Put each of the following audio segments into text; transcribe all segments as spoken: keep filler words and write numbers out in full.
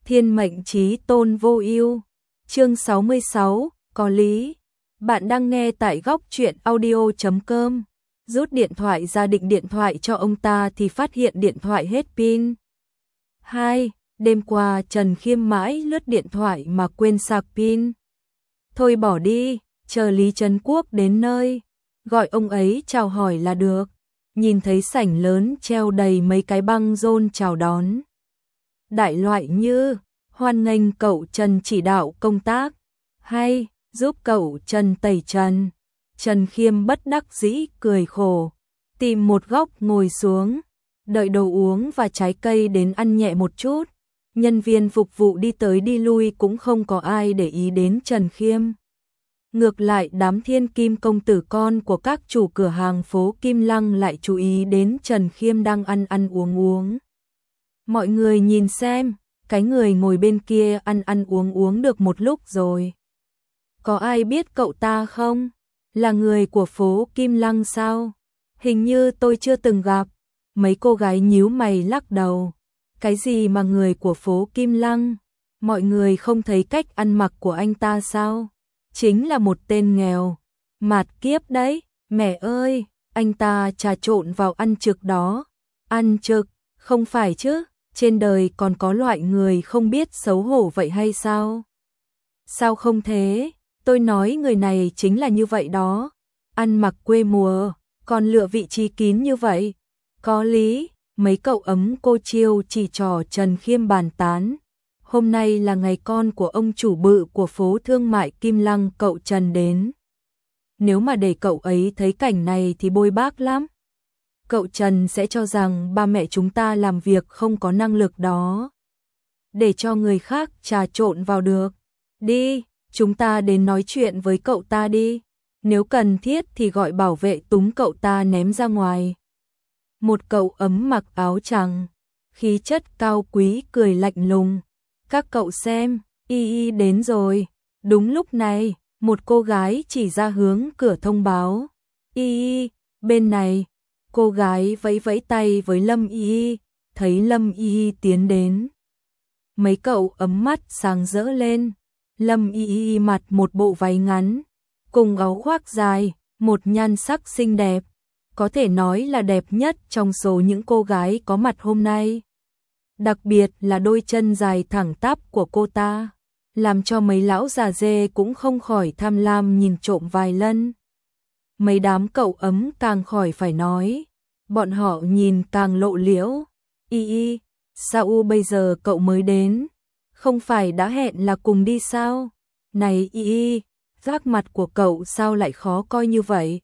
Thiên mệnh chí tôn vô ưu. Chương sáu mươi sáu, có lý. Bạn đang nghe tại góc truyện audio chấm com. Rút điện thoại ra định điện thoại cho ông ta thì phát hiện điện thoại hết pin. hai. Đêm qua Trần Khiêm mãi lướt điện thoại mà quên sạc pin. Thôi bỏ đi, chờ Lý Trấn Quốc đến nơi, gọi ông ấy chào hỏi là được. Nhìn thấy sảnh lớn treo đầy mấy cái băng rôn chào đón. Đại loại như, hoan nghênh cậu Trần chỉ đạo công tác, hay, giúp cậu Trần tẩy trần. Trần Khiêm bất đắc dĩ cười khổ, tìm một góc ngồi xuống, đợi đồ uống và trái cây đến ăn nhẹ một chút. Nhân viên phục vụ đi tới đi lui cũng không có ai để ý đến Trần Khiêm. Ngược lại đám thiên kim công tử con của các chủ cửa hàng phố Kim Lăng lại chú ý đến Trần Khiêm đang ăn ăn uống uống. Mọi người nhìn xem, cái người ngồi bên kia ăn ăn uống uống được một lúc rồi. Có ai biết cậu ta không? Là người của phố Kim Lăng sao? Hình như tôi chưa từng gặp. Mấy cô gái nhíu mày lắc đầu. Cái gì mà người của phố Kim Lăng? Mọi người không thấy cách ăn mặc của anh ta sao? Chính là một tên nghèo. Mạt kiếp đấy, mẹ ơi, anh ta trà trộn vào ăn trực đó. Ăn trực, không phải chứ, trên đời còn có loại người không biết xấu hổ vậy hay sao? Sao không thế? Tôi nói người này chính là như vậy đó. Ăn mặc quê mùa, còn lựa vị trí kín như vậy. Có lý, mấy cậu ấm cô chiêu chỉ trò Trần Khiêm bàn tán. Hôm nay là ngày con của ông chủ bự của phố thương mại Kim Lăng cậu Trần đến. Nếu mà để cậu ấy thấy cảnh này thì bôi bác lắm. Cậu Trần sẽ cho rằng ba mẹ chúng ta làm việc không có năng lực đó. Để cho người khác trà trộn vào được. Đi, chúng ta đến nói chuyện với cậu ta đi. Nếu cần thiết thì gọi bảo vệ túm cậu ta ném ra ngoài. Một cậu ấm mặc áo trắng, khí chất cao quý cười lạnh lùng. Các cậu xem, y y đến rồi. Đúng lúc này, một cô gái chỉ ra hướng cửa thông báo. Y y, bên này. Cô gái vẫy vẫy tay với Lâm Y Y, thấy Lâm Y Y tiến đến. Mấy cậu ấm mắt sáng rỡ lên. Lâm Y Y mặc một bộ váy ngắn, cùng áo khoác dài, một nhan sắc xinh đẹp. Có thể nói là đẹp nhất trong số những cô gái có mặt hôm nay. Đặc biệt là đôi chân dài thẳng tắp của cô ta, làm cho mấy lão già dê cũng không khỏi tham lam nhìn trộm vài lần. Mấy đám cậu ấm càng khỏi phải nói, bọn họ nhìn càng lộ liễu. Y y, sao bây giờ cậu mới đến? Không phải đã hẹn là cùng đi sao? Này y y, sắc mặt của cậu sao lại khó coi như vậy?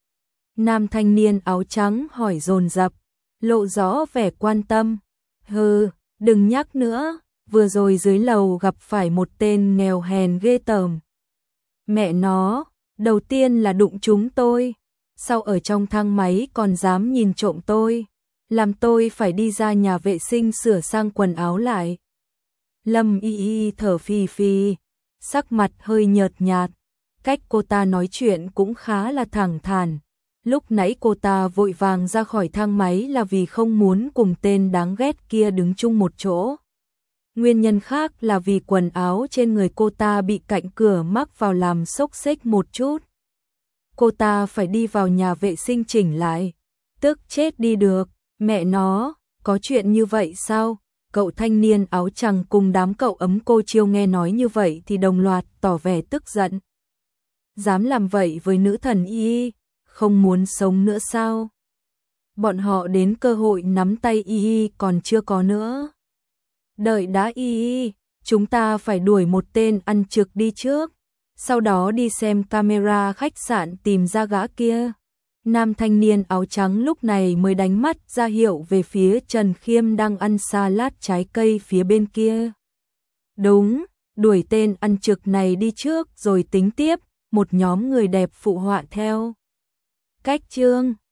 Nam thanh niên áo trắng hỏi dồn dập, lộ rõ vẻ quan tâm. Hừ, đừng nhắc nữa, vừa rồi dưới lầu gặp phải một tên nghèo hèn ghê tởm. Mẹ nó, đầu tiên là đụng chúng tôi, sau ở trong thang máy còn dám nhìn trộm tôi, làm tôi phải đi ra nhà vệ sinh sửa sang quần áo lại. Lâm Y Y thở phì phì, sắc mặt hơi nhợt nhạt, cách cô ta nói chuyện cũng khá là thẳng thắn. Lúc nãy cô ta vội vàng ra khỏi thang máy là vì không muốn cùng tên đáng ghét kia đứng chung một chỗ. Nguyên nhân khác là vì quần áo trên người cô ta bị cạnh cửa mắc vào làm xốc xếch một chút. Cô ta phải đi vào nhà vệ sinh chỉnh lại. Tức chết đi được, mẹ nó, có chuyện như vậy sao? Cậu thanh niên áo trắng cùng đám cậu ấm cô chiêu nghe nói như vậy thì đồng loạt tỏ vẻ tức giận. Dám làm vậy với nữ thần Y, không muốn sống nữa sao? Bọn họ đến cơ hội nắm tay Y còn chưa có nữa. Đợi đã Y, chúng ta phải đuổi một tên ăn trực đi trước, sau đó đi xem camera khách sạn tìm ra gã kia. Nam thanh niên áo trắng lúc này mới đánh mắt ra hiệu về phía Trần Khiêm đang ăn salad trái cây phía bên kia. Đúng, đuổi tên ăn trực này đi trước rồi tính tiếp, một nhóm người đẹp phụ họa theo. Cách chương